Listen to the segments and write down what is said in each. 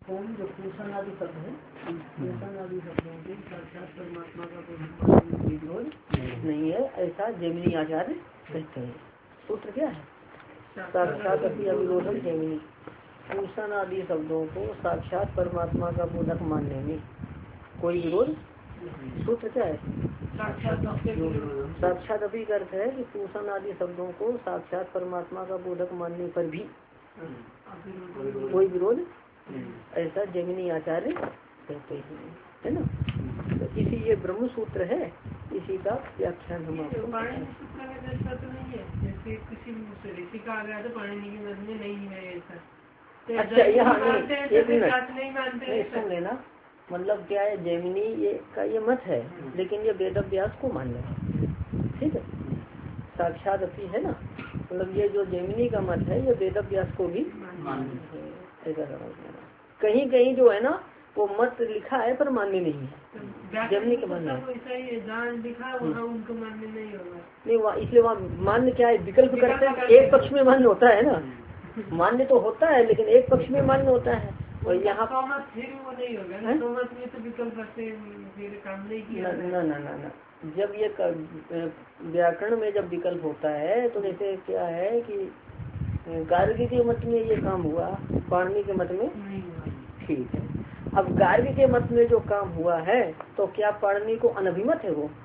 ओम जो पूषण आदि शब्द है, पूषण आदि शब्दों के साक्षात परमात्मा का कोई विरोध नहीं है, ऐसा जैमिनी आचार्य कहते हैं। सूत्र क्या है? साक्षात अविरोधम जैमिनी। पूषण आदि शब्दों को साक्षात परमात्मा का बोधक मानने में कोई विरोध। सूत्र क्या है? साक्षात अभी का अर्थ है कि पूषण आदि शब्दों को साक्षात परमात्मा का बोधक मानने पर भी कोई विरोध ऐसा जैमिनी आचार्य कहते हैं, है ना। तो इसी ये ब्रह्म सूत्र है, इसी का व्याख्यान हम आपको अच्छा यहाँ नहीं सुन लेना। मतलब क्या है, जैमिनी ये का ये मत है, लेकिन ये वेद व्यास को मान है, ठीक है। साक्षात अपी है ना, मतलब ये जो जैमिनी का मत है ये वेद व्यास को भी ऐसा समझ लेना। कहीं कहीं जो है ना वो मत लिखा है पर मान्य नहीं है, जैमिनी का मान्य नहीं, इसलिए वहाँ मान्य क्या है, विकल्प करते हैं। एक पक्ष में मान्य होता है ना, मान्य तो होता है लेकिन एक पक्ष में मान्य होता है। और यहाँ ना जब ये व्याकरण में जब विकल्प होता है तो जैसे क्या है कि गार्गी के मत में ये काम हुआ, पाणिनि के मत में ठीक है। अब गार्गी के मत में जो काम हुआ है तो क्या पाणिनि को अनभिमत है? वो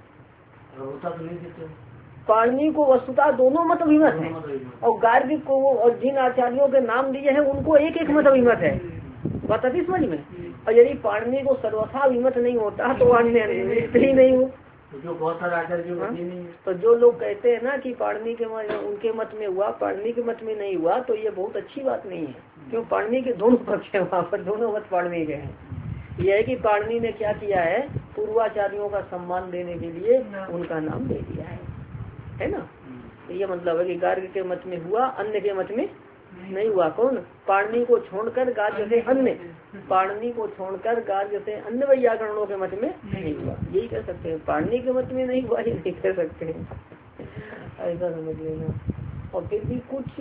पाणिनि को वस्तुतः दोनों मत अभिमत है, और गार्गी को और जिन आचार्यों के नाम दिए हैं उनको एक एक मत अभिमत है, बात आती समझ में। और यदि पाणिनि को सर्वथा अभिमत नहीं होता तो अन्य ही नहीं हो, जो बहुत सारे आचार्य। तो जो लोग कहते हैं ना कि पाणिनि के उनके मत में हुआ, पाणिनि के मत में नहीं हुआ, तो ये बहुत अच्छी बात नहीं है, क्यों पाणिनि के दोनों पक्ष है, वहाँ पर दोनों मत पाणिनि के हैं। यह है कि पाणिनि ने क्या किया है, पूर्वाचार्यों का सम्मान देने के लिए उनका नाम दे दिया है ना। तो ये मतलब है कि गार्ग के मत में हुआ, अन्य के मत में नहीं हुआ। कौन? पाणिनि को छोड़कर गार्ग से अन्य, पाणिनि को छोड़कर गार्ग से अन्य वैयाकरणों के मत में नहीं हुआ, यही कह सकते हैं। पाणिनि के मत में नहीं हुआ ये नहीं कह सकते हैं, ऐसा समझ लेना। और फिर भी कुछ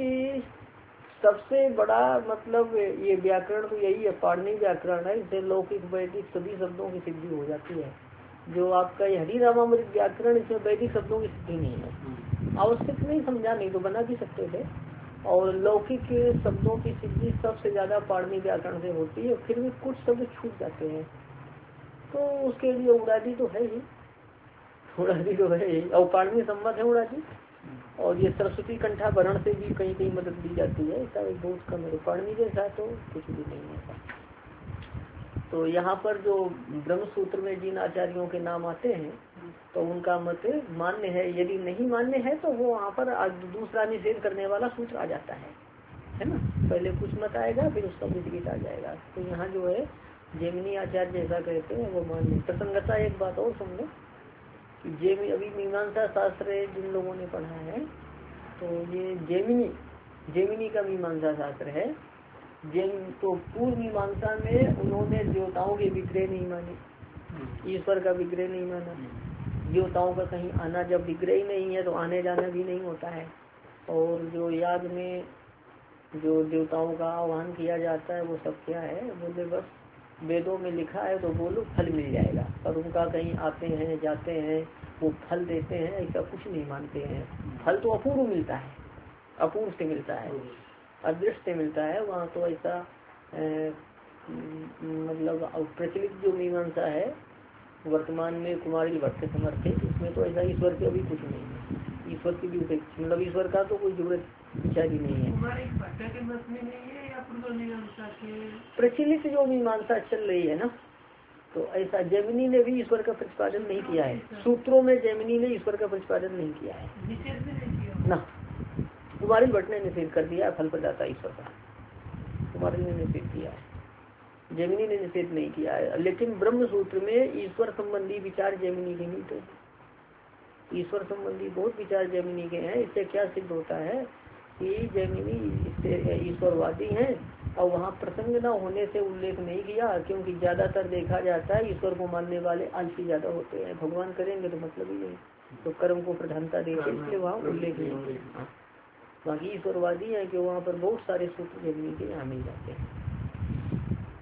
सबसे बड़ा मतलब ये व्याकरण तो यही है, पाणिनि व्याकरण है, इससे लौकिक वैदिक सभी शब्दों की सिद्धि हो जाती है। जो आपका ये हरि रामामृत व्याकरण, इसमें वैदिक शब्दों की सिद्धि नहीं है, आवश्यक नहीं समझा, नहीं तो बना भी सकते थे। और लौकिक शब्दों की सिद्धि सबसे ज्यादा पाणिनि व्याकरण से होती है, फिर भी कुछ शब्द छूट जाते हैं, तो उसके लिए उड़ादी तो है ही, उड़ादी तो है ही, और पाणिनि सम्मत है उड़ादी। और ये सरस्वती कंठा भरण से भी कहीं कहीं मदद दी जाती है, ऐसा बहुत कम है। पाणिनि के साथ तो कुछ भी नहीं है। तो यहाँ पर जो ब्रह्म सूत्र में जिन आचार्यों के नाम आते हैं तो उनका मत मान्य है, यदि नहीं मान्य है तो वो वहाँ पर दूसरा निषेध करने वाला सूत्र आ जाता है ना। पहले कुछ मत आएगा फिर उसका विपरीत आ जाएगा। तो यहाँ जो है जैमिनी आचार्य जैसा कहते हैं वो मान्य। प्रसंगता एक बात और सुन लो कि अभी मीमांसा शास्त्र जिन लोगों ने पढ़ा है तो ये जैमिनी का मीमांसा शास्त्र है। तो पूर्व मीमांसा में उन्होंने देवताओं के विग्रह नहीं माने, ईश्वर का विग्रह नहीं माना। देवताओं का कहीं आना, जब विग्रह ही नहीं है तो आने जाना भी नहीं होता है। और जो याग में जो देवताओं का आह्वान किया जाता है वो सब क्या है, बोले बस वेदों में लिखा है तो बोलो फल मिल जाएगा, और उनका कहीं आते हैं जाते हैं वो फल देते हैं, ऐसा कुछ नहीं मानते हैं। फल तो अपूर्व मिलता है, अपूर्व से मिलता है, अदृश्य से मिलता है। वहाँ तो ऐसा मतलब प्रचलित जो मीमांसा है वर्तमान में कुमारी भट्ट से समर्थित, इसमें तो ऐसा ईश्वर के अभी कुछ नहीं है, ईश्वर की भी मतलब ईश्वर का तो कोई जरूरत विचार ही नहीं है। प्रचलित जो मीमांसा चल रही है ना, तो ऐसा जैमिनी ने भी ईश्वर का प्रतिपादन नहीं किया है। सूत्रों में जैमिनी ने ईश्वर का प्रतिपादन नहीं किया है ना। कुमारी भट्ट ने निषेध कर दिया फल प्रदाता ईश्वर का, कुमारी ने निषेध किया है, जैमिनी ने निषेध नहीं किया है। लेकिन ब्रह्म सूत्र में ईश्वर संबंधी विचार जैमिनी के मिलते हैं, ईश्वर संबंधी बहुत विचार जैमिनी के हैं। इससे क्या सिद्ध होता है कि जैमिनी ईश्वरवादी हैं, और वहाँ प्रसंग न होने से उल्लेख नहीं किया, क्योंकि ज्यादातर देखा जाता है ईश्वर को मानने वाले आलसी ज्यादा होते हैं, भगवान करेंगे तो मतलब ही नहीं, तो कर्म को प्रधानता देते, इसलिए वहाँ उल्लेख नहीं किया। बाकी ईश्वरवादी है कि वहाँ पर बहुत सारे सूत्र जैमिनी के यहाँ मिल जाते हैं।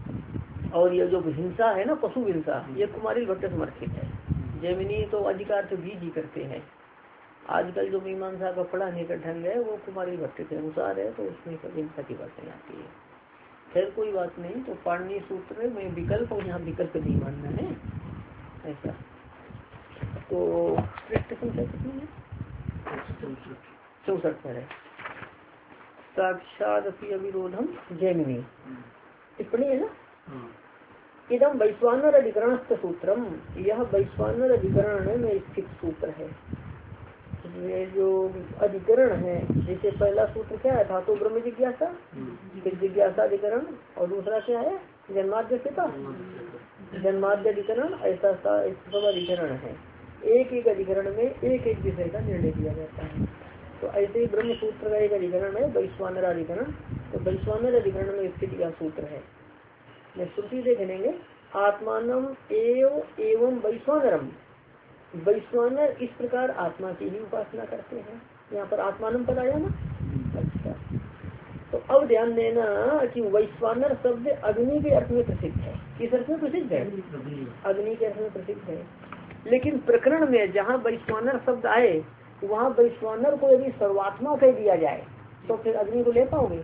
और ये जो हिंसा है ना, पशु हिंसा, ये कुमारिल भट्ट समर्थित है। जैमिनी तो अधिकार से बीज ही करते हैं। आजकल जो मीमांसा का पढ़ाने का ढंग है वो कुमारिल भट्ट के अनुसार है, तो उसमें सब हिंसा की बातें आती है। खैर कोई बात नहीं, तो पाणिनि सूत्र में विकल्प और यहाँ विकल्प नहीं मानना है ऐसा। तो पृष्ठ संख्या कितनी है? 64 पर है। साक्षात अविरोधम जैमिनी टिप्पणी है ना। इदम वैश्वानर अधिकरण सूत्रम, यह वैश्वानर अधिकरण में स्थित सूत्र है। ये जो अधिकरण है, जैसे पहला सूत्र क्या है, धातु ब्रह्म जिज्ञासा, फिर जिज्ञासा अधिकरण, और दूसरा क्या है, जन्माद्य पिता जन्माद्य अधिकरण, ऐसा सब अधिकरण है। एक एक अधिकरण में एक एक विषय का निर्णय किया जाता है। तो ऐसे ही ब्रह्म सूत्र का एक अधिकरण है वैश्वानर अधिकरण। तो वैश्वानर अधिकरण में स्थित यह सूत्र है। मैं श्रुति देख लेंगे। आत्मानम एवं वैश्वानरम, वैश्वानर इस प्रकार आत्मा की ही उपासना करते हैं। यहाँ पर आत्मानम पद आया ना। अच्छा, तो अब ध्यान देना कि वैश्वानर शब्द अग्नि के अर्थ में प्रसिद्ध है। किस अर्थ में प्रसिद्ध है? अग्नि के अर्थ में प्रसिद्ध है। लेकिन प्रकरण में जहाँ वैश्वानर शब्द आए वहाँ वैश्वानर को यदि सर्वात्मा कह दिया जाए तो फिर अग्नि को ले पाओगे?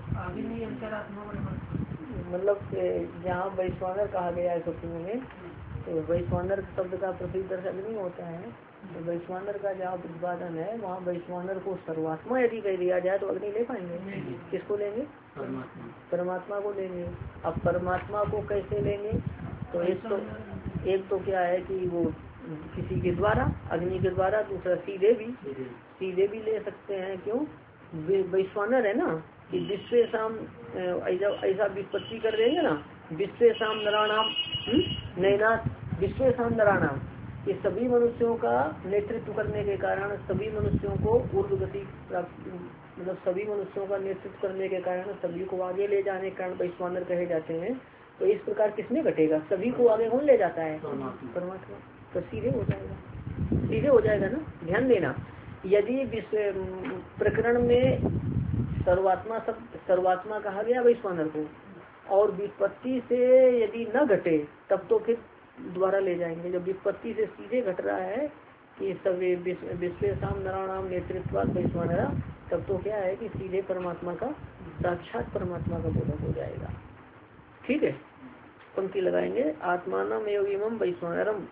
मतलब जहाँ वैश्वानर कहा गया है सूत्रों में, तो वैश्वानर शब्द का प्रसिद्ध अर्थ अग्नि होता है। तो वैश्वानर का जहाँ प्रतिपादन है वहाँ वैश्वानर को सर्वात्मा यदि कह दिया जाए तो अग्नि ले पाएंगे? किसको लेंगे? परमात्मा को लेंगे। अब परमात्मा को कैसे लेंगे? तो एक तो क्या है कि वो किसी के द्वारा, अग्नि के द्वारा, दूसरा सीधे भी ले सकते हैं। क्यों? वैश्वानर है ना कि विश्व शाम ऐसा विपत्ति कर देंगे ना, विश्व शाम नराणाम नैनाथ, विश्व शाम नराणाम, कि सभी मनुष्यों का नेतृत्व करने के कारण, सभी मनुष्यों को ऊर्ध्व गति प्राप्त, मतलब सभी मनुष्यों का नेतृत्व करने के कारण सभी को आगे ले जाने के कारण वैश्वानर कहे जाते हैं। तो इस प्रकार किसमें घटेगा? सभी को आगे कौन ले जाता है? परमात्मा। तो सीधे हो जाएगा ना। ध्यान देना, यदि विश्व प्रकरण में सर्वात्मा कहा गया वैश्वानर को, और विपत्ति से यदि न घटे तब तो फिर द्वारा ले जाएंगे। जब विपत्ति से सीधे घट रहा है कि सभी विश्वेशाम नराणाम नेतृत्वाद वैश्वानरा, तब तो क्या है कि सीधे परमात्मा का, साक्षात परमात्मा का बोधक हो जाएगा। ठीक है, पंक्ति लगाएंगे। आत्मानम एवं वैश्वानरम,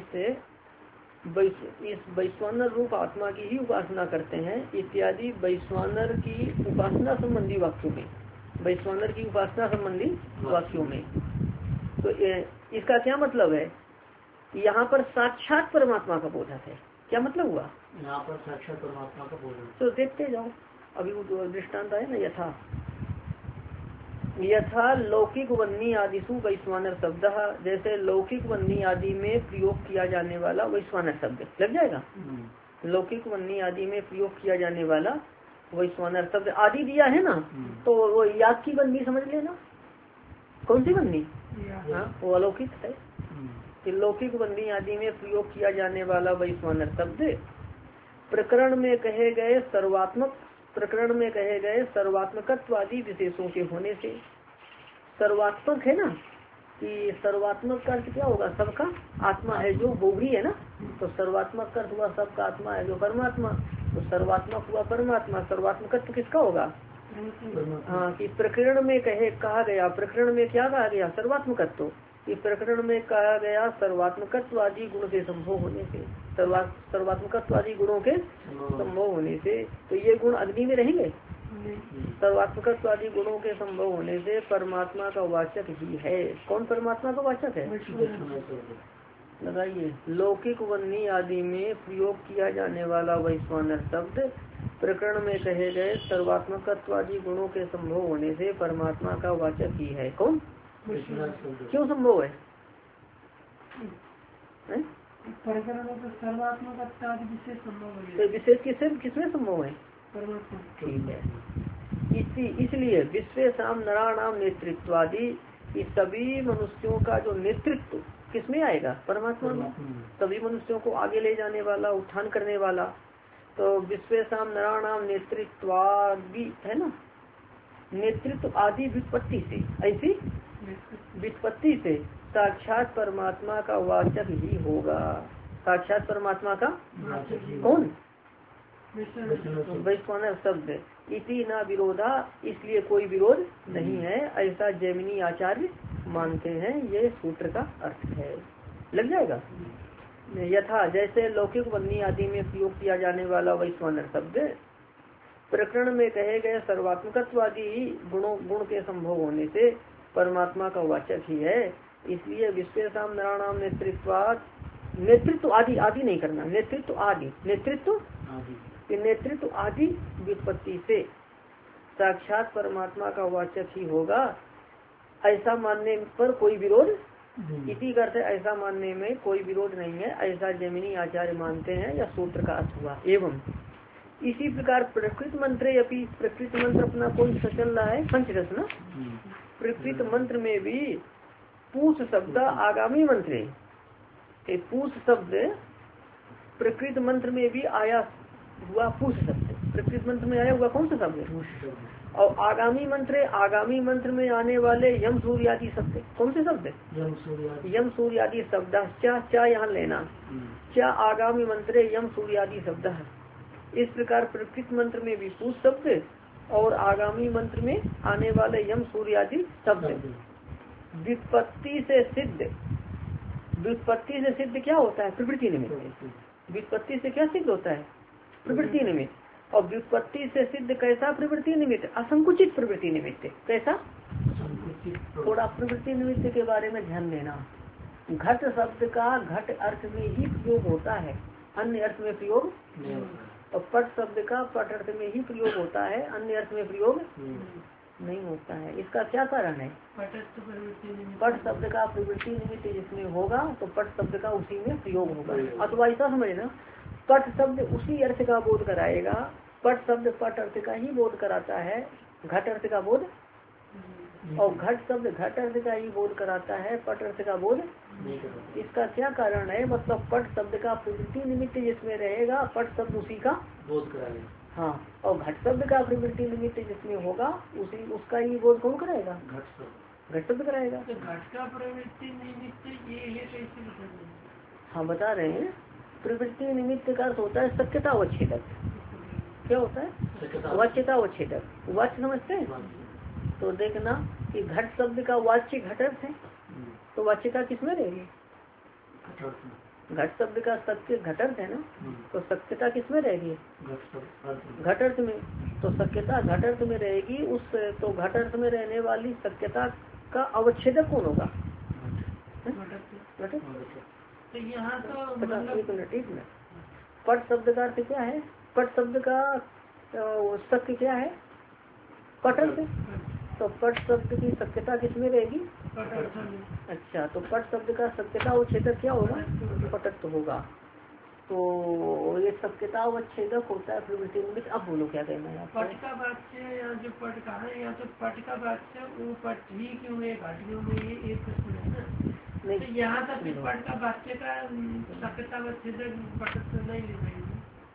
इस वैश्वानर रूप आत्मा की ही उपासना करते हैं इत्यादि वैश्वानर की उपासना संबंधी वाक्यों में, वैश्वानर की उपासना संबंधी वाक्यों में। तो इसका क्या मतलब है? यहाँ पर साक्षात परमात्मा का बोधक है। क्या मतलब हुआ? यहाँ पर साक्षात परमात्मा का बोधक। तो देखते जाओ, अभी वो दृष्टांत है ना, यथा लौकिक वन्नी आदिशु वैश्वानर शब्द, जैसे लौकिक वन्नी आदि में प्रयोग किया जाने वाला वैश्वानर शब्द लग जाएगा। लौकिक वन्नी आदि में प्रयोग किया जाने वाला वैश्वानर शब्द आदि दिया है ना, तो वो याद की वन्नी समझ लेना। कौन सी वन्नी? हाँ, वो अलौकिक है। लौकिक वन्नी आदि में प्रयोग किया जाने वाला वैश्वानर शब्द प्रकरण में कहे गए सर्वात्मकत्व आदि विशेषों के होने से। सर्वात्मक है ना, कि सर्वात्मक का अर्थ क्या होगा? सबका आत्मा है जो बोगरी है ना, तो सर्वात्मक का अर्थ हुआ सबका आत्मा है जो परमात्मा। तो सर्वात्मक हुआ परमात्मा, सर्वात्मकत्व किसका होगा? हाँ, कि प्रकरण में कहा गया, प्रकरण में क्या कहा गया? सर्वात्मकत्व। कि प्रकरण में कहा गया सर्वात्मकत्व आदि गुण के संभव होने से, सर्वात्मकत्व आदि गुणों के संभव होने से, तो ये गुण अग्नि में रहेंगे। सर्वात्मकत्व आदि गुणों के संभव होने से परमात्मा का वाचक ही है। कौन परमात्मा का वाचक है? लगाइए, लौकिक वन्नी आदि में प्रयोग किया जाने वाला वैश्वानर शब्द प्रकरण में कहे गए सर्वात्मकत्व आदि गुणों के संभव होने से परमात्मा का वाचक ही है। कौन? क्यों संभव है? तो विशेष किसमें संभव है? ठीक है, इसलिए विश्व शाम नराणाम नेतृत्वादि, इस सभी मनुष्यों का जो नेतृत्व किसमें आएगा? परमात्मा में। सभी मनुष्यों को आगे ले जाने वाला, उत्थान करने वाला। तो विश्व शाम नराणाम नेतृत्वादि है ना, नेतृत्व आदि विपत्ति से, ऐसी व्युत्पत्ति से साक्षात परमात्मा का वाचक ही होगा। साक्षात परमात्मा का कौन? वैश्वानर शब्द इति ना विरोधा, इसलिए कोई विरोध नहीं है, ऐसा जैमिनी आचार्य मानते हैं। ये सूत्र का अर्थ है। लग जाएगा। यथा जैसे लौकिक वन्नी आदि में प्रयोग किया जाने वाला वैश्वानर शब्द प्रकरण में कहे गए सर्वात्मकत्वादी गुण के संभव होने से परमात्मा का वाचक ही है। इसलिए विश्वेषाम नराणाम नेतृत्व आदि नहीं करना, नेतृत्व आदि व्युत्पत्ति से साक्षात परमात्मा का वाचक ही होगा। ऐसा मानने पर कोई विरोध इसी करते, ऐसा मानने में कोई विरोध नहीं है, ऐसा जैमिनी आचार्य मानते हैं। या सूत्र का अर्थ हुआ। एवं इसी प्रकार प्रकृत मंत्रे अपनी, प्रकृत मंत्र अपना कौन सा चल रहा है? पंचदश ना। प्रकृत मंत्र में भी पूछ शब्द आगामी मंत्र, पूछ शब्द प्रकृत मंत्र में भी आया हुआ। पूछ शब्द प्रकृत मंत्र में आया हुआ कौन सा शब्द? और आगामी मंत्र में आने वाले यम सूर्यादि शब्द कौन से शब्द? यम सूर्यादि शब्द। क्या यहाँ लेना, क्या आगामी मंत्र यम सूर्यादि शब्द। इस प्रकार प्रकृत मंत्र में भी पूछ शब्द और आगामी मंत्र में आने वाले यम सूर्यादि शब्द। व्युत्पत्ति से सिद्ध क्या होता है? प्रवृत्ति निमित्त। व्युत्पत्ति से क्या सिद्ध होता है? प्रवृत्ति निमित्त। और व्युत्पत्ति से सिद्ध कैसा प्रवृत्ति निमित्त? असंकुचित प्रवृत्ति निमित्त। कैसा? थोड़ा प्रवृत्ति निमित्त के बारे में ध्यान देना। घट शब्द का घट अर्थ में ही प्रयोग होता है, अन्य अर्थ में प्रयोग नहीं। और पट शब्द का पट अर्थ में ही प्रयोग होता है, अन्य अर्थ में प्रयोग नहीं होता है। इसका क्या कारण है? पट शब्द का प्रवृत्ति निमित्त जिसमें होगा तो पट शब्द का उसी में प्रयोग होगा। अथवा ऐसा समझना, पट शब्द उसी अर्थ का बोध कराएगा। पट शब्द पट अर्थ का ही बोध कराता है, घट अर्थ का बोध। और घट शब्द घट अर्थ का ही बोध कराता है, पट अर्थ का बोध। इसका क्या कारण है? मतलब पट शब्द का प्रवृत्ति निमित्त जिसमें रहेगा, पट शब्द उसी का बोध कराएगा। हाँ, और घट शब्द का प्रवृत्ति निमित्त जिसमें होगा उसका ही बोध कौन कराएगा? घट शब्द कराएगा। तो घट का प्रवृत्ति निमित्त ये कैसे? हाँ बता रहे हैं। प्रवृत्ति निमित्त का अर्थ होता है सत्यता अवच्छेदक। क्या होता है? वाच्यता अवच्छेदक। वाच्य समझते हैं? तो देखना कि घट शब्द का वाच्य घट अर्थ है, तो वाच्यता किसमें रहेगी? घट शब्द का सत्य घट अर्थ है ना, तो सत्यता किसमें रहेगी? घट अर्थ में। तो सत्यता घट अर्थ में रहेगी। उस तो घट अर्थ में रहने वाली सत्यता का अवच्छेदक कौन होगा? घट। तो यहाँ तो एक मिनट पट शब्द का अर्थ क्या है? पट शब्द का सत्य क्या है? पट अर्थ। तो पट शब्द की सत्यता किसमें रहेगी? अच्छा, तो पट शब्द का सत्यता अवच्छेदक क्या होगा? पटत्व होगा। तो ये सत्यता अवच्छेदक होता है प्रवृत्ति निमित्त। अब बोलो क्या कहना है? पट का वाच्य या जो पट का है, या तो पट का वाच्य वो पट ही क्यों है, घट क्यों है, ये एक प्रश्न है ना। नहीं, तो यहाँ तक पट का वाच्य का सत्यता अवच्छेदक पटत्व नहीं ले पाएंगे।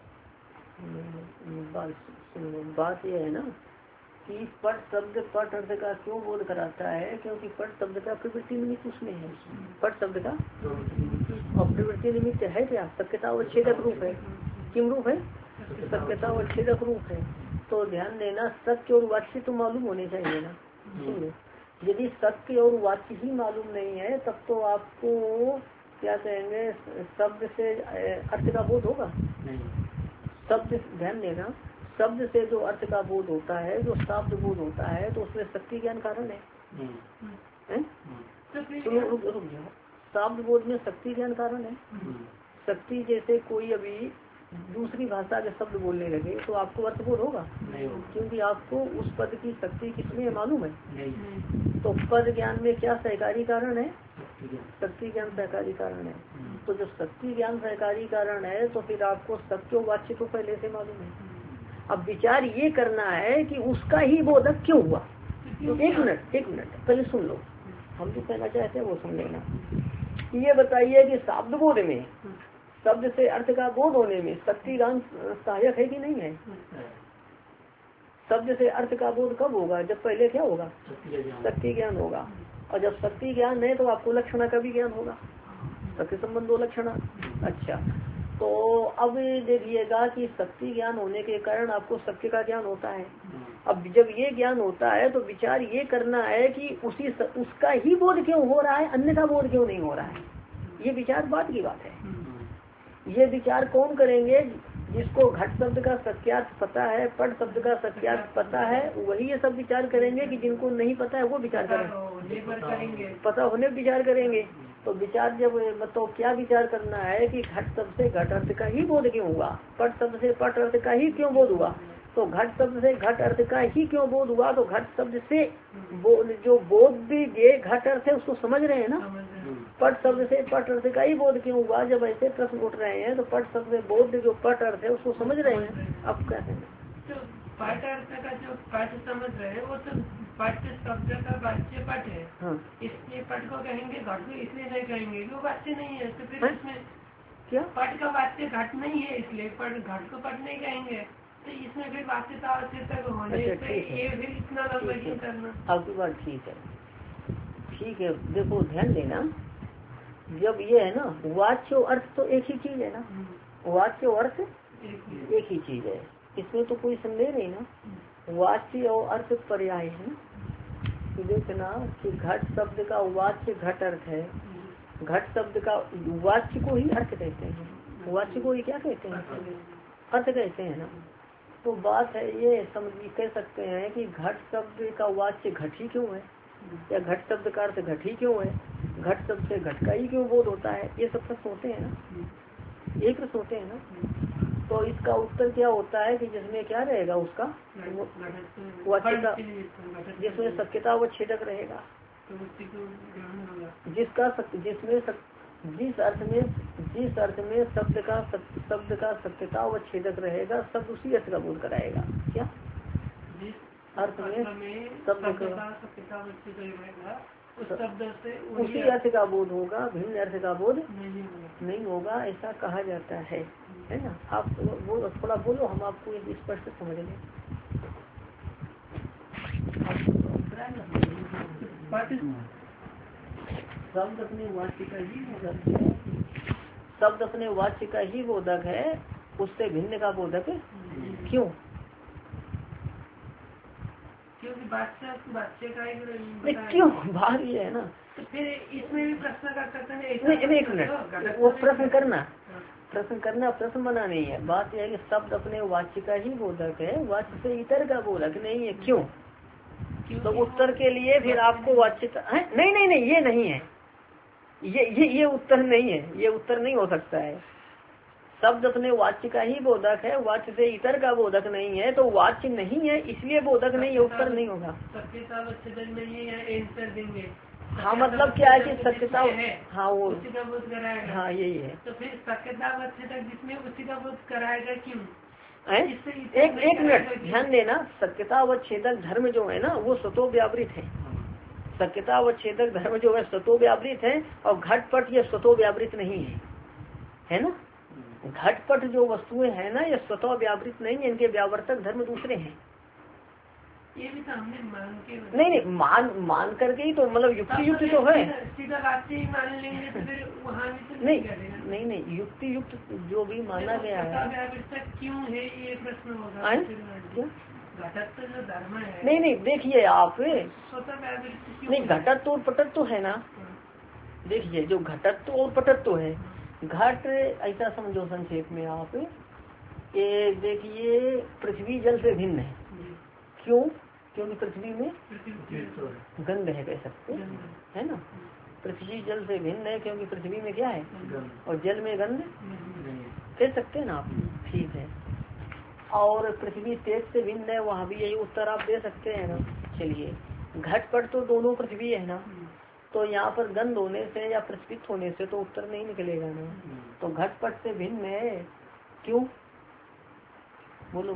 बात यह है ना कि पट शब्द पट अर्थ का क्यों बोध कराता है? क्योंकि पट शब्द का प्रवृत्ति निमित्त उसमें है। पट शब्द का और प्रवृत्ति निमित्त है क्या? सत्यता अवच्छेदक रूप है। किम रूप है? सत्यता अवच्छेदक रूप है। तो ध्यान देना, सत्य और वाच्य तो मालूम होने चाहिए ना। सुनो, यदि सत्य और वाच्य ही मालूम नहीं है तब तो आपको क्या कहेंगे, शब्द से अर्थ का बोध होगा? शब्द, ध्यान देना, शब्द से जो अर्थ का बोध होता है, जो शब्द बोध होता है, तो उसमें शक्ति ज्ञान कारण है। सुनो, रुक जाओ। शब्द बोध में शक्ति ज्ञान कारण है। शक्ति जैसे कोई अभी दूसरी भाषा के शब्द बोलने लगे तो आपको अर्थ बोध होगा? क्योंकि आपको उस पद की शक्ति किसमें मालूम है। तो पद ज्ञान में क्या सहकारी कारण है? शक्ति ज्ञान सहकारी कारण है। तो जब शक्ति ज्ञान सहकारी कारण है तो फिर आपको सत्य वाच्य तो पहले से मालूम है। अब विचार ये करना है कि उसका ही बोधक क्यों हुआ। एक मिनट पहले सुन लो, हम जो कहना चाहते हैं वो सुन लेना। ये बताइए कि शब्द बोध में, शब्द से अर्थ का बोध होने में शक्ति ज्ञान सहायक है कि नहीं है? शब्द से अर्थ का बोध कब होगा? जब पहले क्या होगा? शक्ति ज्ञान होगा। और जब शक्ति ज्ञान है तो आपको लक्षणा का भी ज्ञान होगा, शक्ति संबंधो लक्षणा। अच्छा, तो अब देखिएगा कि शक्ति ज्ञान होने के कारण आपको सत्य का ज्ञान होता है। अब जब ये ज्ञान होता है तो विचार ये करना है कि उसका ही बोध क्यों हो रहा है, अन्य का बोध क्यों नहीं हो रहा है। ये विचार बात की बात है। ये विचार कौन करेंगे, जिसको घट शब्द का सत्यार्थ पता है, पट शब्द का सत्यार्थ पता है, वही ये सब विचार करेंगे। कि जिनको नहीं पता है वो विचार करेंगे, पता होने विचार करेंगे। तो विचार जब मतलब क्या विचार करना है कि घट शब्द से घट अर्थ का ही बोध क्यों हुआ, पट शब्द से पट अर्थ का ही क्यों बोध हुआ। तो घट शब्द से घट अर्थ का ही क्यों बोध हुआ, तो घट शब्द से जो बोध भी घट अर्थ है उसको समझ रहे हैं ना। पट शब्द से पट अर्थ का ही बोध क्यों हुआ, जब ऐसे प्रश्न उठ रहे हैं तो पट शब्द से बोध जो पट अर्थ है उसको समझ रहे हैं। अब क्या है पट अर्थ का जो पट समझ रहे हैं वो तो पट शब्द का वाच्य पट है। हाँ। इसलिए पट को कहेंगे, घट को इसलिए नहीं कहेंगे वो वाच्य नहीं है। तो फिर इसमें क्या पट का वाच्य घट नहीं है, इसलिए पट घट को पट नहीं कहेंगे। तो इसमें फिर वाच्यता अवश्यता होने से ये फिर इतना लंबा करना। आपकी बात ठीक है, ठीक है। देखो ध्यान देना, जब ये है ना वाच्य और अर्थ तो एक ही चीज है ना, वाच्य और अर्थ एक ही चीज है, इसमें तो कोई संदेह नहीं ना। वाच्य और अर्थ पर्याय है। देखना कि घट शब्द का वाच्य घट अर्थ है, घट शब्द का वाच्य को ही अर्थ कहते हैं, वाच्य को ही क्या कहते हैं, अर्थ कहते हैं ना। तो बात है ये समझ कह सकते हैं कि घट शब्द का वाच्य घट ही क्यों है, या घट शब्द का अर्थ घट ही क्यों है, घट शब्द से घट का ही क्यों बोध होता है। ये सब प्रश्न होते हैं ना, ये प्रश्न होते हैं ना। तो इसका उत्तर क्या होता है कि जिसमें क्या रहेगा उसका वाच्यता, जिसमें सत्यता व छेदक रहेगा, जिसका जिसमें जिस अर्थ में शब्द का सत्यता व छेदक रहेगा, शब्द उसी अर्थ का बोध कराएगा। क्या अर्थ में शब्द का उस शब्द से उसी अर्थ का बोध होगा, भिन्न अर्थ का बोध नहीं होगा, ऐसा कहा जाता है ना। आप वो थोड़ा बोलो, हम आपको स्पष्ट समझ लें। शब्द अपने वाच्य का ही बोधक है, शब्द अपने वाच्य का ही बोधक है, उससे भिन्न का बोधक क्यों? क्योंकि वाच्य का ही क्यों बात ये है ना। तो फिर इसमें भी प्रश्न कर सकते हैं। एक मिनट, वो प्रश्न करना, प्रश्न बना नहीं है। बात यह है कि शब्द अपने वाच्य का ही बोधक है, वाच्य से इतर का बोधक नहीं है। क्यों? तो उत्तर के लिए फिर आपको वाच्यता है, नहीं ये नहीं है, ये उत्तर नहीं है, ये उत्तर नहीं हो सकता है। शब्द अपने वाच्य का ही बोधक है, वाच्य से इतर का बोधक नहीं है, तो वाच्य नहीं है इसलिए बोधक नहीं है, उत्तर नहीं होगा। हाँ मतलब क्या है कि सत्यता, हाँ वो उसी का बोध कराएगा। हाँ यही है। तो फिर सत्यता जिसमें उसी का बोध कराएगा क्यों? एक मिनट ध्यान देना, सत्यता व छेदक धर्म जो है ना वो स्वतो व्यावृत है। सत्यता व छेदक धर्म जो है स्वतो व्यावृत है, और घटपट ये स्वतो व्यावृत नहीं है ना। घटपट जो वस्तुएं है ना ये स्वतः व्यावृत नहीं है, इनके व्यावर्तक धर्म दूसरे हैं। ये भी तो हमने मान के नहीं मान करके ही तो मतलब युक्त तो है। सीधा बात ही मान लेंगे तो फिर वहाँ भी तो नहीं युक्त जो भी माना गया है क्यों है ये प्रश्न होगा। घटत्व जो धर्म है नहीं देखिए आप नहीं घटत्व और पटत्व है ना। देखिए जो घटत्व और पटत्व है, घट ऐसा समझो संक्षेप में आप ये देखिए पृथ्वी जल से भिन्न है। क्यों? क्योंकि पृथ्वी में गंध है, कह सकते है ना। पृथ्वी जल से भिन्न है क्योंकि पृथ्वी में क्या है और जल में गंध कह सकते हैं ना आप, ठीक है। और पृथ्वी तेज से भिन्न है, वहाँ भी यही उत्तर आप दे सकते हैं ना। चलिए घटपट तो दोनों पृथ्वी है ना, तो यहाँ पर गंध होने से या प्रस्फुटित होने से तो उत्तर नहीं निकलेगा ना। तो घटपट से भिन्न है क्यों? बोलो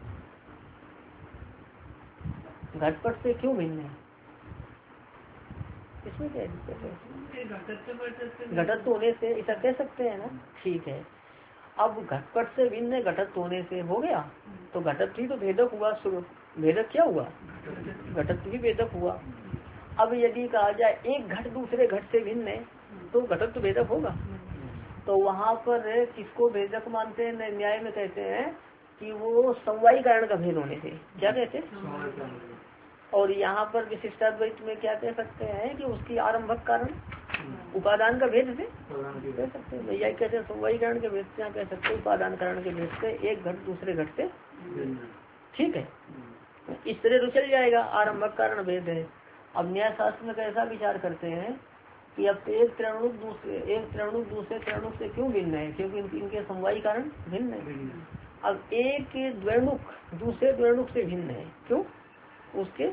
घटपट से क्यों भिन्न है? इसमें क्या घटत्व होने से ऐसा कह सकते हैं ना, ठीक है। अब घटपट से भिन्न घटत्व होने से हो गया, तो घटत्व ही तो भेदक हुआ। भेदक क्या हुआ? घटत्व ही भेदक हुआ। अब यदि कहा जाए एक घट दूसरे घट से भिन्न है तो घटक तो भेदक होगा। तो वहाँ पर किसको भेदक मानते हैं? न्याय में कहते हैं कि वो समवायी कारण का भेद होने से। क्या कहते हैं? और यहाँ पर विशिष्टाद्वैत में क्या कह सकते हैं कि उसकी आरंभक कारण उपादान का भेद से कह सकते हैं। यही कहते हैं समवायी कारण के भेद से, कह सकते हैं उपादान कारण के भेद से एक घट दूसरे घट से। ठीक है, इस तरह तो चल जाएगा, आरंभक कारण भेद है। अब न्याय शास्त्र में कैसा विचार करते हैं कि अब एक त्रणुक दूसरे त्रणुक से क्यों भिन्न है? क्योंकि इनके समवायी कारण भिन्न है। अब एक द्वैणुक दूसरे द्वैणुक से भिन्न है, क्यों? उसके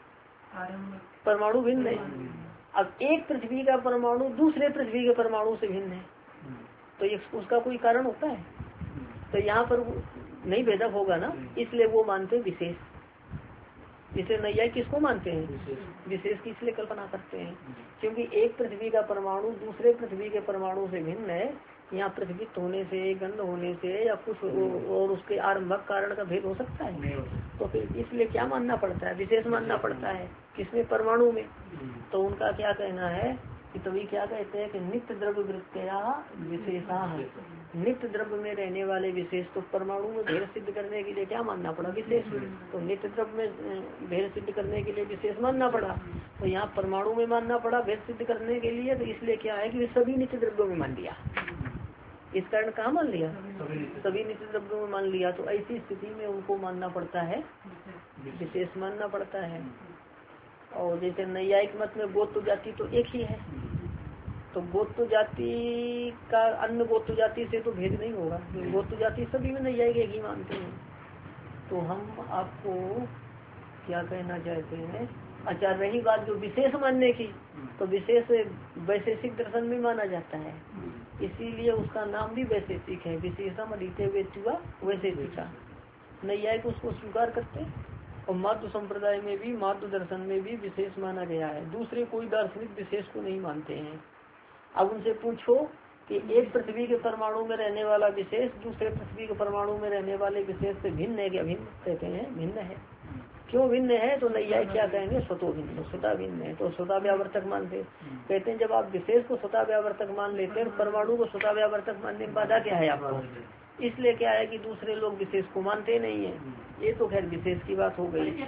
परमाणु भिन्न है। अब एक पृथ्वी का परमाणु दूसरे पृथ्वी के परमाणु से भिन्न है, तो उसका कोई कारण होता है? तो यहाँ पर नहीं भेदक होगा ना, इसलिए वो मानते हैं विशेष। इसलिए नैयायिक किसको मानते हैं? विशेष की इसलिए कल्पना करते हैं क्योंकि एक पृथ्वी का परमाणु दूसरे पृथ्वी के परमाणु से भिन्न है। यहाँ पृथ्वीत्व होने से, गंध होने से या कुछ और उसके आरंभक कारण का भेद हो सकता है। तो फिर इसलिए क्या मानना पड़ता है? विशेष मानना पड़ता है। किसमें? परमाणु में। तो उनका क्या कहना है कि तभी क्या कहते हैं कि नित्य द्रव्य वृत्तिया विशेषा, नित्य द्रव्य में रहने वाले विशेष। तो परमाणु में भेद सिद्ध करने के लिए क्या मानना पड़ा? विशेष। तो नित्य द्रव्य में भेद सिद्ध करने के लिए विशेष मानना पड़ा। तो यहाँ परमाणु में मानना पड़ा भेद सिद्ध करने के लिए। तो इसलिए क्या है कि सभी नित्य द्रव्यों में मान लिया। इस कारण कहाँ मान लिया? सभी नित्य द्रव्यों में मान लिया। तो ऐसी स्थिति में उनको मानना पड़ता है, विशेष मानना पड़ता है। और जैसे नैयायिक मत में गोत्र जाति तो एक ही है, तो गोत्र जाति का अन्य गोत्र जाति से तो भेद नहीं होगा। गोत्र जाति सभी में नैयायिक एक ही मानते हैं। तो हम आपको क्या कहना चाहते हैं? अच्छा, रही बात जो विशेष मानने की, तो विशेष वैशेषिक दर्शन में माना जाता है, इसीलिए उसका नाम भी वैशेषिक है। विशेषम अधीते वेत्युआ वैशेषिका। नैयायिक उसको स्वीकार करते हैं। और माध्व संप्रदाय में भी, माध्व दर्शन में भी विशेष माना गया है। दूसरे कोई दार्शनिक विशेष को नहीं मानते हैं। अब उनसे पूछो कि एक पृथ्वी के परमाणु में रहने वाला विशेष दूसरे पृथ्वी के परमाणु में रहने वाले विशेष से भिन्न है क्या? भिन्न कहते हैं, भिन्न है। क्यों भिन्न है? तो नैयायिक क्या कहेंगे? स्वतो भिन्न, स्वतः भिन्न है। तो स्वतः व्यावर्तक मानते कहते हैं। जब आप विशेष को स्वतः व्यावर्तक मान लेते हैं, परमाणु को स्वतः व्यावर्तक मानने में बाधा क्या है आपको? इसलिए क्या है कि दूसरे लोग विशेष को मानते नहीं है। ये तो खैर विशेष की बात हो गई।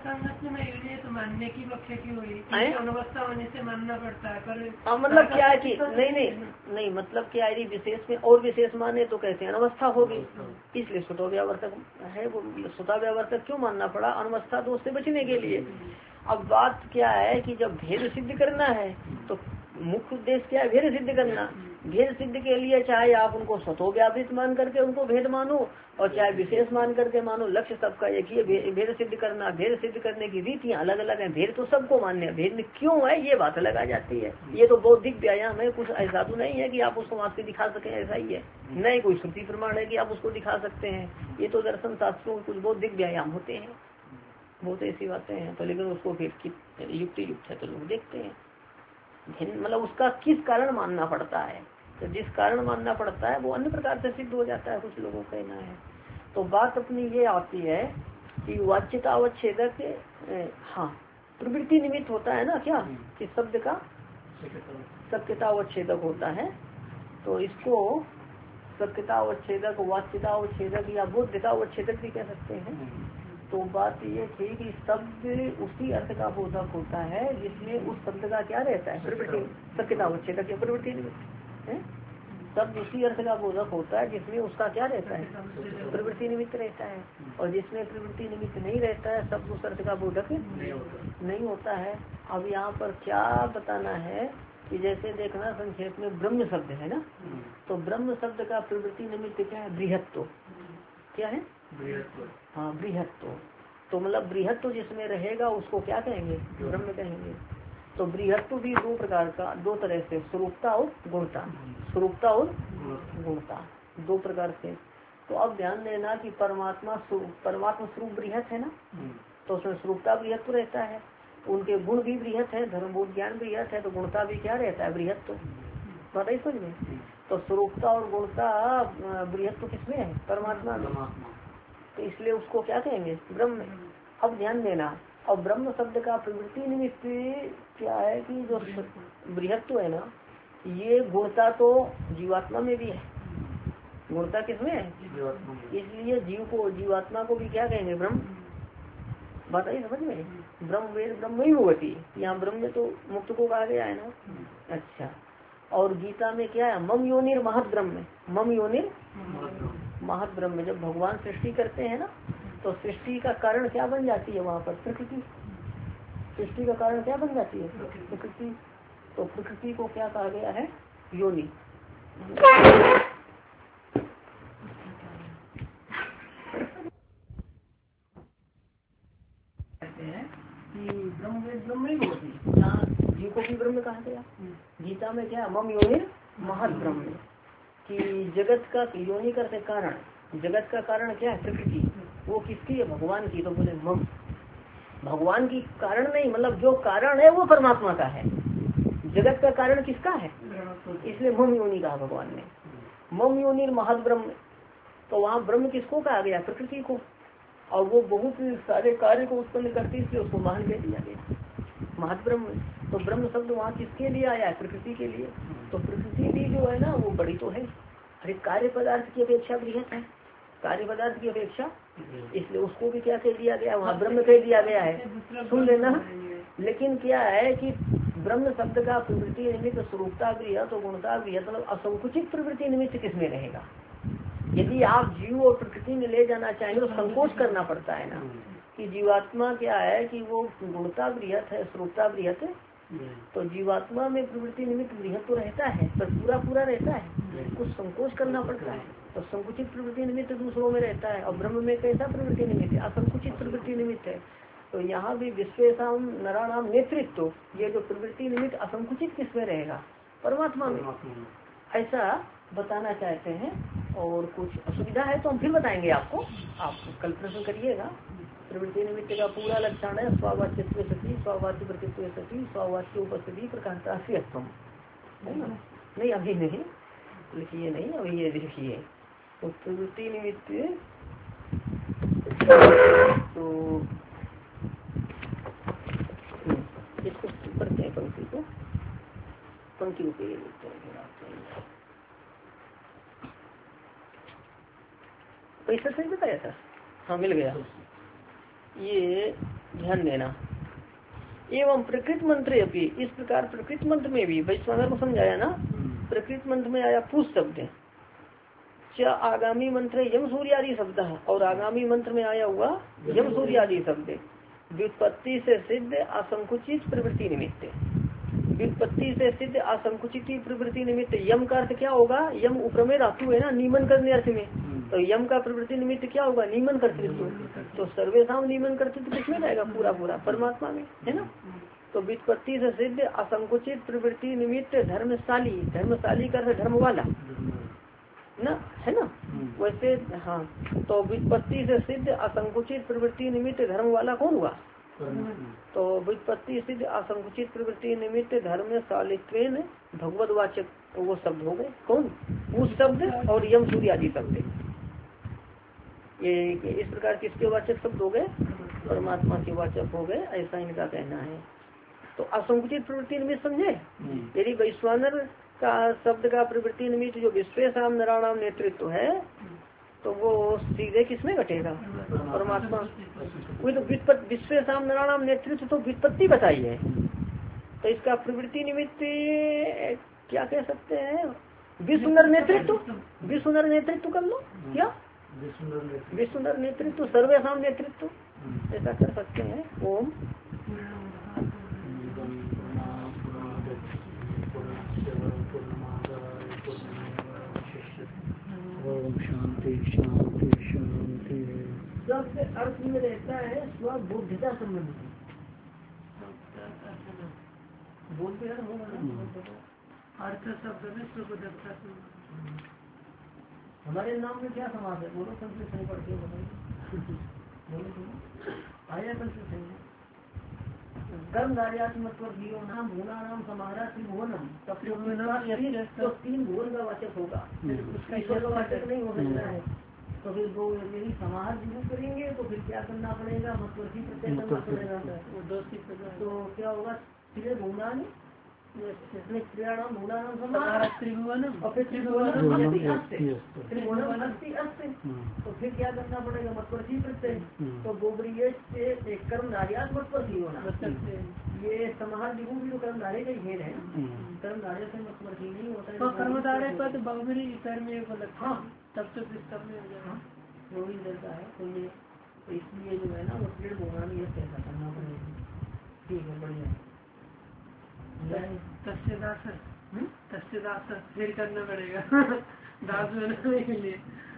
तो मानने की पक्ष की हुई, अनवस्था होने से मानना पड़ता है। पर मतलब क्या है कि नहीं मतलब क्या है, विशेष में और विशेष माने तो कहते हैं अनवस्था होगी, इसलिए स्वतः व्यावर्तक है। वो स्वतः व्यावर्तक क्यों मानना पड़ा? अनवस्था दोष से बचने के लिए। अब बात क्या है कि जब भेद सिद्ध करना है तो मुख्य उद्देश्य क्या है? भेद सिद्ध करना। भेद सिद्ध के लिए चाहे आप उनको स्वतो व्यावृत मान करके उनको भेद मानो और चाहे विशेष मान करके मानो, लक्ष्य सबका एक ही है, भेद सिद्ध करना। भेद सिद्ध करने की रीतियां अलग अलग हैं। भेद तो सबको मान्य है, भेद क्यों है ये बात अलग आ जाती है। ये तो बौद्धिक व्यायाम है, कुछ ऐसा तो नहीं है कि आप उसको माप के दिखा सकें, ऐसा ही है नहीं। कोई श्रुति प्रमाण है कि आप उसको दिखा सकते हैं। ये तो दर्शन शास्त्रों में कुछ बौद्धिक व्यायाम होते हैं, बहुत ऐसी बातें हैं। तो लेकिन उसको फिर युक्ति युक्त है तो लोग देखते हैं। मतलब उसका किस कारण मानना पड़ता है, तो जिस कारण मानना पड़ता है वो अन्य प्रकार से सिद्ध हो जाता है, कुछ लोगों का कहना है। तो बात अपनी ये आती है कि वाच्यता अवच्छेदक, हाँ प्रवृत्ति निमित्त होता है ना क्या, कि शब्द का सत्यता अवच्छेदक होता है। तो इसको सत्यता अवच्छेदक, वाच्यता अवच्छेदक या बोध्यता अवच्छेदक भी कह सकते हैं। तो बात ये थी कि शब्द उसी अर्थ का बोधक होता है जिसमें उस शब्द का क्या रहता है? प्रवृत्ति। सत्यता अवच्छेदक या प्रवृत्ति निमित्त है। शब्द उसी अर्थ का बोधक होता है जिसमें उसका क्या रहता है? प्रवृत्ति निमित्त रहता है। और जिसमें प्रवृत्ति निमित्त नहीं रहता है शब्द उस अर्थ का बोधक नहीं होता है। अब यहाँ पर क्या बताना है कि जैसे देखना संक्षेप में ब्रह्म शब्द है ना, तो ब्रह्म शब्द का प्रवृत्ति निमित्त क्या है? बृहत्व। क्या है? हाँ बृहत्व। तो मतलब बृहत्व जिसमें रहेगा उसको क्या कहेंगे? ब्रह्म कहेंगे। तो बृहत्व भी दो प्रकार का, दो तरह से, स्वरूपता और गुणता। स्वरूपता और गुणता दो प्रकार से। तो अब ध्यान देना कि परमात्मा स्वरूप बृहत है ना, तो उसमें स्वरूपता बृहत्व रहता है। उनके गुण भी बृहत है, धर्मबोध ज्ञान बृहत है, तो गुणता भी क्या रहता है? बृहत्व। बताइए समझ में। तो स्वरूपता और गुणता बृहत्व किसमें है? परमात्मा में। तो इसलिए उसको क्या कहेंगे? ब्रह्म। अब ध्यान देना, और ब्रह्म शब्द का प्रवृत्ति निमित्त क्या है कि जो बृहत्व है ना, ये गुणता तो जीवात्मा में भी है। गुणता किसमें है? इसलिए जीव को, जीवात्मा को भी क्या कहेंगे? ब्रह्म। बात आई समझ में? ब्रह्म वेद ब्रह्म ही होती, यहाँ ब्रह्म में तो मुक्त को कहा गया है ना। अच्छा, और गीता में क्या है? मम योनिर महत ब्रह्म। मम योनिर महत ब्रह्म। जब भगवान सृष्टि करते हैं ना, तो सृष्टि का कारण क्या बन जाती है? वहाँ पर प्रकृति। सृष्टि का कारण क्या बन जाती है? प्रकृति। तो प्रकृति को क्या कहा गया है? योनि। कहते हैं कि ब्रह्म वेद ब्रह्म ही होती, यहाँ जीव को भी ब्रह्म कहा गया। गीता में क्या? मम योनि महत ब्रह्म, कि जगत का योनि करते कारण, जगत का कारण क्या है? प्रकृति। वो किसकी है? भगवान की। तो बोले मम, भगवान की कारण नहीं, मतलब जो कारण है वो परमात्मा का है। जगत का कारण किसका है? इसलिए मम योनि कहा भगवान ने। मम योनिर महत ब्रह्म। तो वहाँ ब्रह्म किसको कहा गया? प्रकृति को। और वो बहुत सारे कार्य को उत्पन्न करती, इसलिए उसको महान कह दिया गया, महत ब्रह्म। तो ब्रह्म शब्द वहाँ किसके लिए आया है? प्रकृति के लिए। तो प्रकृति भी जो है ना, वो बड़ी तो है, अरे कार्य पदार्थ की अपेक्षा बृहत है, कार्य पदार्थ की अपेक्षा, इसलिए उसको भी क्या कह दिया गया? वहाँ ब्रह्म कह दिया गया है। सुन लेना, लेकिन क्या है कि ब्रह्म शब्द का प्रवृत्ति निमित्त स्वरूपता बृहत और गुणता बृहत, मतलब असंकुचित प्रवृत्ति निमित्त किसमें रहेगा? यदि आप जीव और प्रकृति में ले जाना चाहेंगे तो संकोच करना पड़ता है ना, कि जीवात्मा क्या है कि वो गुणता बृहत है, स्वरूपता बृहत है। तो जीवात्मा में प्रवृत्ति निमित्त बृहत तो रहता है, पर पूरा पूरा रहता है, कुछ संकोच करना पड़ता है। तो संकुचित प्रवृत्ति निमित्त दूसरों में रहता है, और ब्रह्म में कैसा प्रवृत्ति निमित्त है? असंकुचित प्रवृत्ति निमित्त है। तो यहाँ भी विश्वेशाम नराणाम नेतृत्व, ये जो प्रवृत्ति निमित्त असंकुचित किसमें रहेगा? परमात्मा में। ऐसा बताना चाहते हैं। और कुछ असुविधा है तो हम फिर बताएंगे आपको, आप कल प्रश्न करिएगा। प्रवृत्ति निमित्त का पूरा लक्षण है स्वावाच्यत्व सती, स्वावाच्य प्रतित्व सती, स्वावाच्य उपस्थिति प्रकाशता से अर्थम, है ना? नहीं अभी नहीं लिखिए, नहीं अभी ये लिखिए। तो प्रवृत्ति निमित्त तो इसको पढ़ते हैं, पंक्ति को पंक्ति रूप में लिखते हैं। पैसा सही बताया था? हाँ मिल गया। ये ध्यान देना। एवं प्रकृत मंत्र अभी, इस प्रकार प्रकृत मंत्र में भी वैश्वानर को समझाया ना। प्रकृत मंत्र में आया पुष शब्द, च आगामी मंत्र यम सूर्यादि शब्द, और आगामी मंत्र में आया हुआ यम सूर्यादि शब्द। व्युत्पत्ति से सिद्ध असंकुचित प्रवृत्ति निमित्त, व्युत्पत्ति से सिद्ध असंकुचित प्रवृत्ति निमित्त। यम का अर्थ क्या होगा? यम उपरमे धातु है ना, नियमन करने अर्थ में। तो यम का प्रवृत्ति निमित्त क्या होगा? नियमन कर्तृत्व। तो सर्वेशाम नियमन कर्तृत्व किसमें रहेगा? पूरा पूरा परमात्मा में, है ना। तो व्युत्पत्ति से सिद्ध असंकुचित प्रवृत्ति निमित्त धर्मशाली, धर्मशाली का अर्थ धर्म वाला ना, है ना। वैसे हाँ, तो व्युत्पत्ति से सिद्ध असंकुचित प्रवृत्ति निमित्त धर्म वाला कौन हुआ? तो व्युत्पत्ति सिद्ध असंकुचित प्रवृत्ति निमित्त धर्मशालित्वेन भगवदवाचक, तो वो शब्द हो गए कौन? उस शब्द और यम सूर्य आदि शब्द। ये इस प्रकार किसके वाचक शब्द हो गए? परमात्मा के वाचक हो गए, ऐसा इनका कहना है। तो असंकुचित प्रवृत्ति निमित्त समझे। यदि वैश्वानर का शब्द का प्रवृत्ति निमित्त जो विश्वेशाम नराणाम नेतृत्व है, तो वो सीधे किसमें घटेगा? परमात्मा। वही तो विश्वेशाम नराणाम नेतृत्व तो व्युत्पत्ति बताई है। तो इसका प्रवृत्ति निमित्त क्या कह सकते हैं? विश्वनर नेतृत्व, विश्वनर नेतृत्व कर लो। क्या विश्वनर नेतृत्व, सर्वेशाम नेतृत्व, ऐसा कर सकते हैं। ओम शांति शांति शांति। सबसे अर्थ में रहता है स्वबुद्धिता संबंधी। बोलते हैं अर्थ शब्द में स्वबुद्धता संबंधी। हमारे नाम में क्या समास है? बोलो, संस्कृत सही पढ़ के बताइए। बोलो आया संस्कृत सही। कर्म कार्यात्मक नाम भूना नाम समारा त्रिभुवनम, तो 3 भुवन का वाचक होगा, उसका ईश्वर का वाचक नहीं हो सकता है। तो फिर वो यदि समाहार विभू करेंगे तो फिर क्या करना पड़ेगा, मतवर्ती प्रत्यय करना पड़ेगा। तो क्या होगा, फिर घूमना नहीं त्रिभुवनम भूनानाम समाहार त्रिभुवनम और फिर त्रिभुवनम तो फिर क्या करना पड़ेगा, मतवर्ती प्रत्यय। तो गोबरीय से कर्मधार्यात मतवर्ती होना, ये समाहार विभू भी तो कर्मधारे का ही भेद है, कर्मधारे से मतवर्ती नहीं होता है। कर्मधारे पर बहुबरी इतर में हाँ तब तो फिर सब में हो जाएगा, वो ही रहता है। तो ये तो इसलिए जो है ना वो पेड़ बोना में ये कैसा करना पड़ेगा। ठीक है, बढ़िया। तस्दास फिर करना पड़ेगा दास बनाने के लिए।